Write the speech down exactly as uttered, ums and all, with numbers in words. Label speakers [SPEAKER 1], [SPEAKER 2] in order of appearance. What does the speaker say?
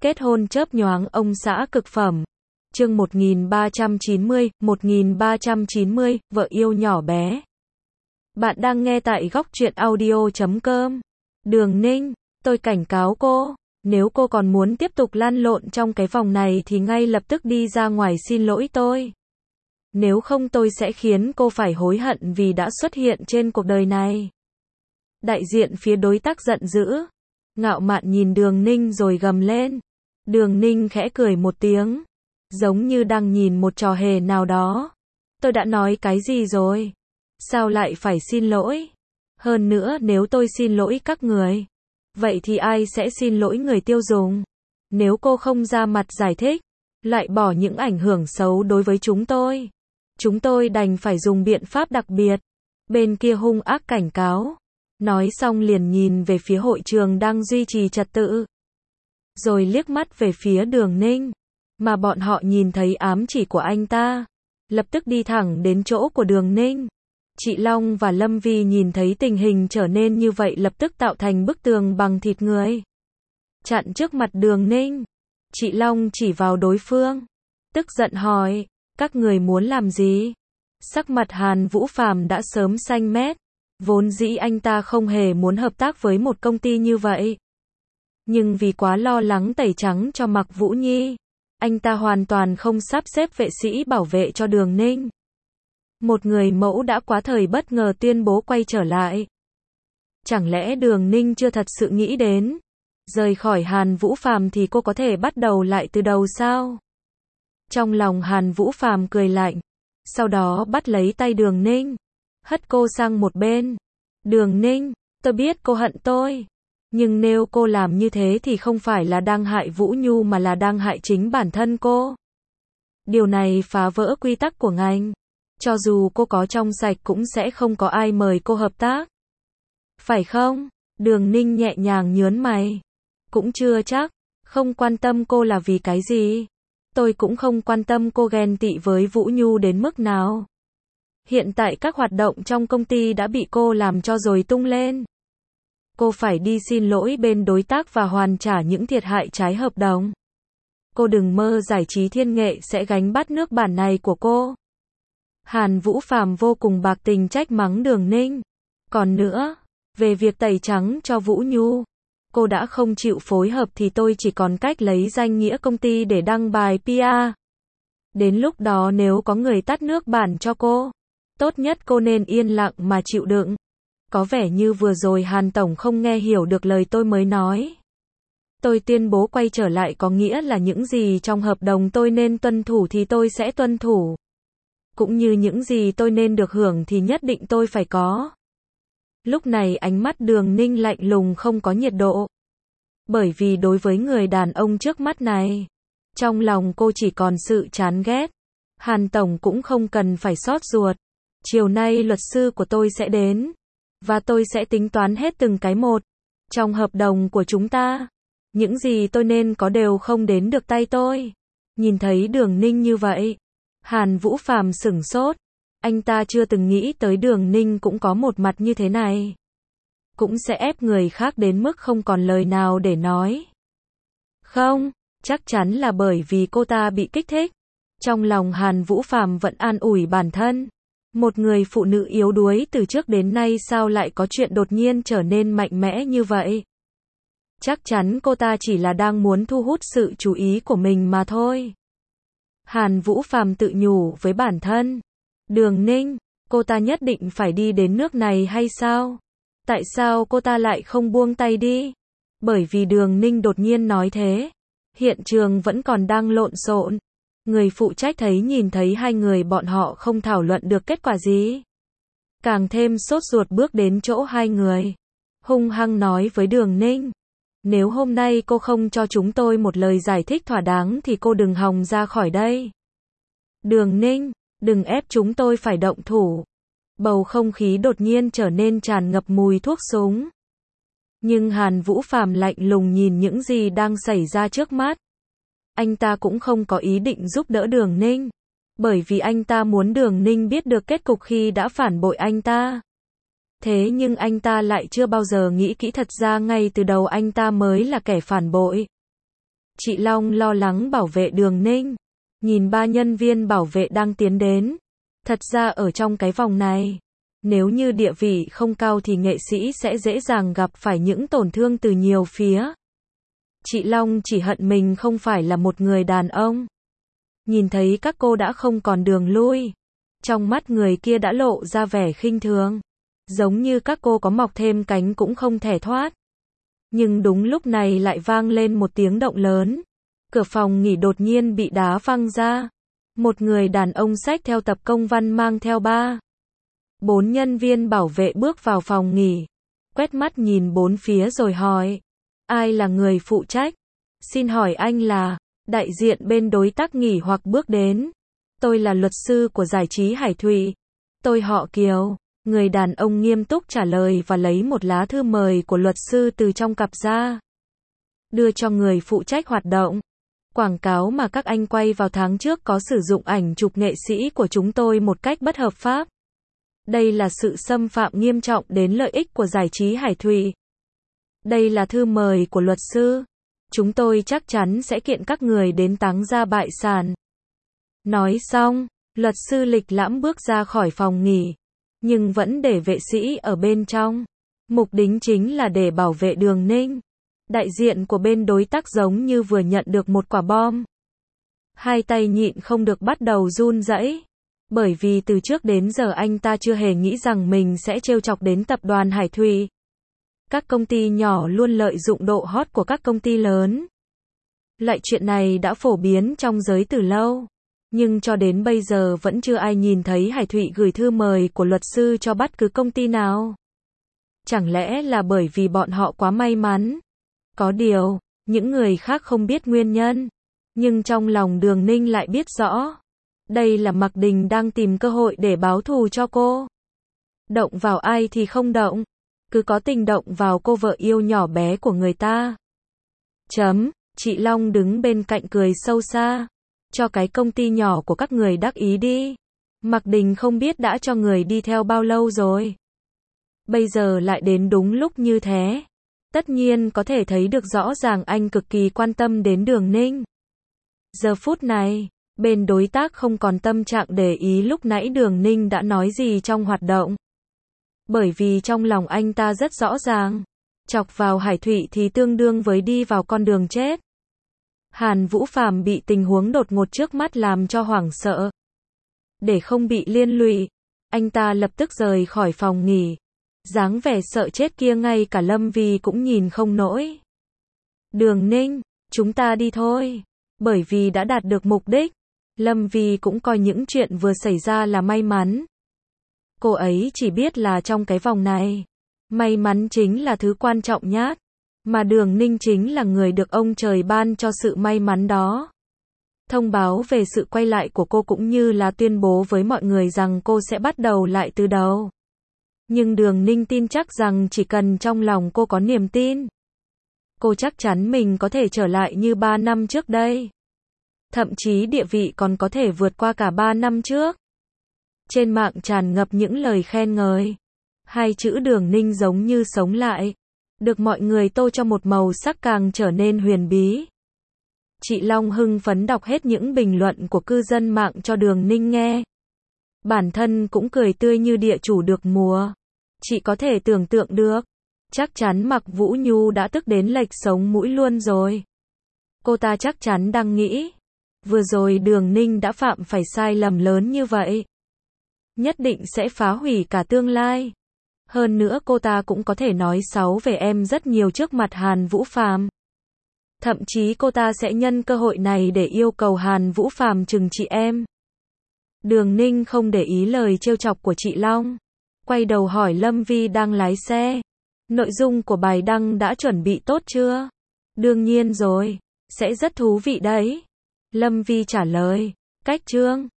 [SPEAKER 1] Kết hôn chớp nhoáng ông xã cực phẩm. Chương một nghìn ba trăm chín mươi, một nghìn ba trăm chín mươi, vợ yêu nhỏ bé. Bạn đang nghe tại góc truyện audio chấm com. Đường Ninh, tôi cảnh cáo cô, nếu cô còn muốn tiếp tục lăn lộn trong cái vòng này thì ngay lập tức đi ra ngoài xin lỗi tôi. Nếu không tôi sẽ khiến cô phải hối hận vì đã xuất hiện trên cuộc đời này. Đại diện phía đối tác giận dữ, ngạo mạn nhìn Đường Ninh rồi gầm lên. Đường Ninh khẽ cười một tiếng, giống như đang nhìn một trò hề nào đó. Tôi đã nói cái gì rồi? Sao lại phải xin lỗi? Hơn nữa nếu tôi xin lỗi các người, vậy thì ai sẽ xin lỗi người tiêu dùng? Nếu cô không ra mặt giải thích, loại bỏ những ảnh hưởng xấu đối với chúng tôi, chúng tôi đành phải dùng biện pháp đặc biệt. Bên kia hung ác cảnh cáo. Nói xong liền nhìn về phía hội trường đang duy trì trật tự. Rồi liếc mắt về phía Đường Ninh. Mà bọn họ nhìn thấy ám chỉ của anh ta. Lập tức đi thẳng đến chỗ của Đường Ninh. Chị Long và Lâm Vi nhìn thấy tình hình trở nên như vậy lập tức tạo thành bức tường bằng thịt người. Chặn trước mặt Đường Ninh. Chị Long chỉ vào đối phương. Tức giận hỏi, các người muốn làm gì? Sắc mặt Hàn Vũ Phàm đã sớm xanh mét. Vốn dĩ anh ta không hề muốn hợp tác với một công ty như vậy. Nhưng vì quá lo lắng tẩy trắng cho Mạc Vũ Nhi, anh ta hoàn toàn không sắp xếp vệ sĩ bảo vệ cho Đường Ninh. Một người mẫu đã quá thời bất ngờ tuyên bố quay trở lại. Chẳng lẽ Đường Ninh chưa thật sự nghĩ đến, rời khỏi Hàn Vũ Phàm thì cô có thể bắt đầu lại từ đầu sao? Trong lòng Hàn Vũ Phàm cười lạnh, sau đó bắt lấy tay Đường Ninh, hất cô sang một bên. Đường Ninh, tôi biết cô hận tôi. Nhưng nếu cô làm như thế thì không phải là đang hại Vũ Nhu mà là đang hại chính bản thân cô. Điều này phá vỡ quy tắc của ngành. Cho dù cô có trong sạch cũng sẽ không có ai mời cô hợp tác. Phải không? Đường Ninh nhẹ nhàng nhớn mày. Cũng chưa chắc. Không quan tâm cô là vì cái gì. Tôi cũng không quan tâm cô ghen tị với Vũ Nhu đến mức nào. Hiện tại các hoạt động trong công ty đã bị cô làm cho rồi tung lên. Cô phải đi xin lỗi bên đối tác và hoàn trả những thiệt hại trái hợp đồng. Cô đừng mơ giải trí thiên nghệ sẽ gánh bát nước bản này của cô. Hàn Vũ Phàm vô cùng bạc tình trách mắng Đường Ninh. Còn nữa, về việc tẩy trắng cho Vũ Nhu, cô đã không chịu phối hợp thì tôi chỉ còn cách lấy danh nghĩa công ty để đăng bài pê e. Đến lúc đó nếu có người tát nước bản cho cô, tốt nhất cô nên yên lặng mà chịu đựng. Có vẻ như vừa rồi Hàn Tổng không nghe hiểu được lời tôi mới nói. Tôi tuyên bố quay trở lại có nghĩa là những gì trong hợp đồng tôi nên tuân thủ thì tôi sẽ tuân thủ. Cũng như những gì tôi nên được hưởng thì nhất định tôi phải có. Lúc này ánh mắt Đường Ninh lạnh lùng không có nhiệt độ. Bởi vì đối với người đàn ông trước mắt này, trong lòng cô chỉ còn sự chán ghét. Hàn Tổng cũng không cần phải xót ruột. Chiều nay luật sư của tôi sẽ đến. Và tôi sẽ tính toán hết từng cái một. Trong hợp đồng của chúng ta, những gì tôi nên có đều không đến được tay tôi. Nhìn thấy Đường Ninh như vậy, Hàn Vũ Phàm sửng sốt. Anh ta chưa từng nghĩ tới Đường Ninh cũng có một mặt như thế này. Cũng sẽ ép người khác đến mức không còn lời nào để nói. Không, chắc chắn là bởi vì cô ta bị kích thích. Trong lòng Hàn Vũ Phàm vẫn an ủi bản thân. Một người phụ nữ yếu đuối từ trước đến nay sao lại có chuyện đột nhiên trở nên mạnh mẽ như vậy? Chắc chắn cô ta chỉ là đang muốn thu hút sự chú ý của mình mà thôi. Hàn Vũ Phàm tự nhủ với bản thân. Đường Ninh, cô ta nhất định phải đi đến nước này hay sao? Tại sao cô ta lại không buông tay đi? Bởi vì Đường Ninh đột nhiên nói thế. Hiện trường vẫn còn đang lộn xộn. Người phụ trách thấy nhìn thấy hai người bọn họ không thảo luận được kết quả gì. Càng thêm sốt ruột bước đến chỗ hai người. Hung hăng nói với Đường Ninh. Nếu hôm nay cô không cho chúng tôi một lời giải thích thỏa đáng thì cô đừng hòng ra khỏi đây. Đường Ninh, đừng ép chúng tôi phải động thủ. Bầu không khí đột nhiên trở nên tràn ngập mùi thuốc súng. Nhưng Hàn Vũ Phàm lạnh lùng nhìn những gì đang xảy ra trước mắt. Anh ta cũng không có ý định giúp đỡ Đường Ninh. Bởi vì anh ta muốn Đường Ninh biết được kết cục khi đã phản bội anh ta. Thế nhưng anh ta lại chưa bao giờ nghĩ kỹ thật ra ngay từ đầu anh ta mới là kẻ phản bội. Chị Long lo lắng bảo vệ Đường Ninh. Nhìn ba nhân viên bảo vệ đang tiến đến. Thật ra ở trong cái vòng này, nếu như địa vị không cao thì nghệ sĩ sẽ dễ dàng gặp phải những tổn thương từ nhiều phía. Chị Long chỉ hận mình không phải là một người đàn ông. Nhìn thấy các cô đã không còn đường lui. Trong mắt người kia đã lộ ra vẻ khinh thường. Giống như các cô có mọc thêm cánh cũng không thể thoát. Nhưng đúng lúc này lại vang lên một tiếng động lớn. Cửa phòng nghỉ đột nhiên bị đá văng ra. Một người đàn ông xách theo tập công văn mang theo ba. Bốn nhân viên bảo vệ bước vào phòng nghỉ. Quét mắt nhìn bốn phía rồi hỏi. Ai là người phụ trách? Xin hỏi anh là? Đại diện bên đối tác nghỉ hoặc bước đến. Tôi là luật sư của giải trí Hải Thụy. Tôi họ Kiều. Người đàn ông nghiêm túc trả lời và lấy một lá thư mời của luật sư từ trong cặp ra. Đưa cho người phụ trách hoạt động. Quảng cáo mà các anh quay vào tháng trước có sử dụng ảnh chụp nghệ sĩ của chúng tôi một cách bất hợp pháp. Đây là sự xâm phạm nghiêm trọng đến lợi ích của giải trí Hải Thụy. Đây là thư mời của luật sư. Chúng tôi chắc chắn sẽ kiện các người đến táng ra bại sản. Nói xong, luật sư lịch lãm bước ra khỏi phòng nghỉ. Nhưng vẫn để vệ sĩ ở bên trong. Mục đích chính là để bảo vệ Đường Ninh. Đại diện của bên đối tác giống như vừa nhận được một quả bom. Hai tay nhịn không được bắt đầu run rẩy. Bởi vì từ trước đến giờ anh ta chưa hề nghĩ rằng mình sẽ trêu chọc đến tập đoàn Hải Thụy. Các công ty nhỏ luôn lợi dụng độ hot của các công ty lớn. Loại chuyện này đã phổ biến trong giới từ lâu. Nhưng cho đến bây giờ vẫn chưa ai nhìn thấy Hải Thụy gửi thư mời của luật sư cho bất cứ công ty nào. Chẳng lẽ là bởi vì bọn họ quá may mắn? Có điều, những người khác không biết nguyên nhân. Nhưng trong lòng Đường Ninh lại biết rõ. Đây là Mạc Đình đang tìm cơ hội để báo thù cho cô. Động vào ai thì không động. Cứ có tình động vào cô vợ yêu nhỏ bé của người ta. Chấm, chị Long đứng bên cạnh cười sâu xa. Cho cái công ty nhỏ của các người đắc ý đi. Mạc Đình không biết đã cho người đi theo bao lâu rồi. Bây giờ lại đến đúng lúc như thế. Tất nhiên có thể thấy được rõ ràng anh cực kỳ quan tâm đến Đường Ninh. Giờ phút này, bên đối tác không còn tâm trạng để ý lúc nãy Đường Ninh đã nói gì trong hoạt động. Bởi vì trong lòng anh ta rất rõ ràng. Chọc vào Hải Thụy thì tương đương với đi vào con đường chết. Hàn Vũ Phàm bị tình huống đột ngột trước mắt làm cho hoảng sợ. Để không bị liên lụy, anh ta lập tức rời khỏi phòng nghỉ. Dáng vẻ sợ chết kia ngay cả Lâm Vi cũng nhìn không nổi. Đường Ninh, chúng ta đi thôi. Bởi vì đã đạt được mục đích, Lâm Vi cũng coi những chuyện vừa xảy ra là may mắn. Cô ấy chỉ biết là trong cái vòng này, may mắn chính là thứ quan trọng nhất. Mà Đường Ninh chính là người được ông trời ban cho sự may mắn đó. Thông báo về sự quay lại của cô cũng như là tuyên bố với mọi người rằng cô sẽ bắt đầu lại từ đầu. Nhưng Đường Ninh tin chắc rằng chỉ cần trong lòng cô có niềm tin, cô chắc chắn mình có thể trở lại như ba năm trước đây. Thậm chí địa vị còn có thể vượt qua cả ba năm trước. Trên mạng tràn ngập những lời khen ngợi. Hai chữ Đường Ninh giống như sống lại. Được mọi người tô cho một màu sắc càng trở nên huyền bí. Chị Long hưng phấn đọc hết những bình luận của cư dân mạng cho Đường Ninh nghe. Bản thân cũng cười tươi như địa chủ được mùa. Chị có thể tưởng tượng được. Chắc chắn Mạc Vũ Nhu đã tức đến lệch sống mũi luôn rồi. Cô ta chắc chắn đang nghĩ. Vừa rồi Đường Ninh đã phạm phải sai lầm lớn như vậy. Nhất định sẽ phá hủy cả tương lai. Hơn nữa cô ta cũng có thể nói xấu về em rất nhiều trước mặt Hàn Vũ Phàm. Thậm chí cô ta sẽ nhân cơ hội này để yêu cầu Hàn Vũ Phàm trừng trị em. Đường Ninh không để ý lời trêu chọc của chị Long. Quay đầu hỏi Lâm Vi đang lái xe. Nội dung của bài đăng đã chuẩn bị tốt chưa? Đương nhiên rồi. Sẽ rất thú vị đấy. Lâm Vi trả lời. Cách chương.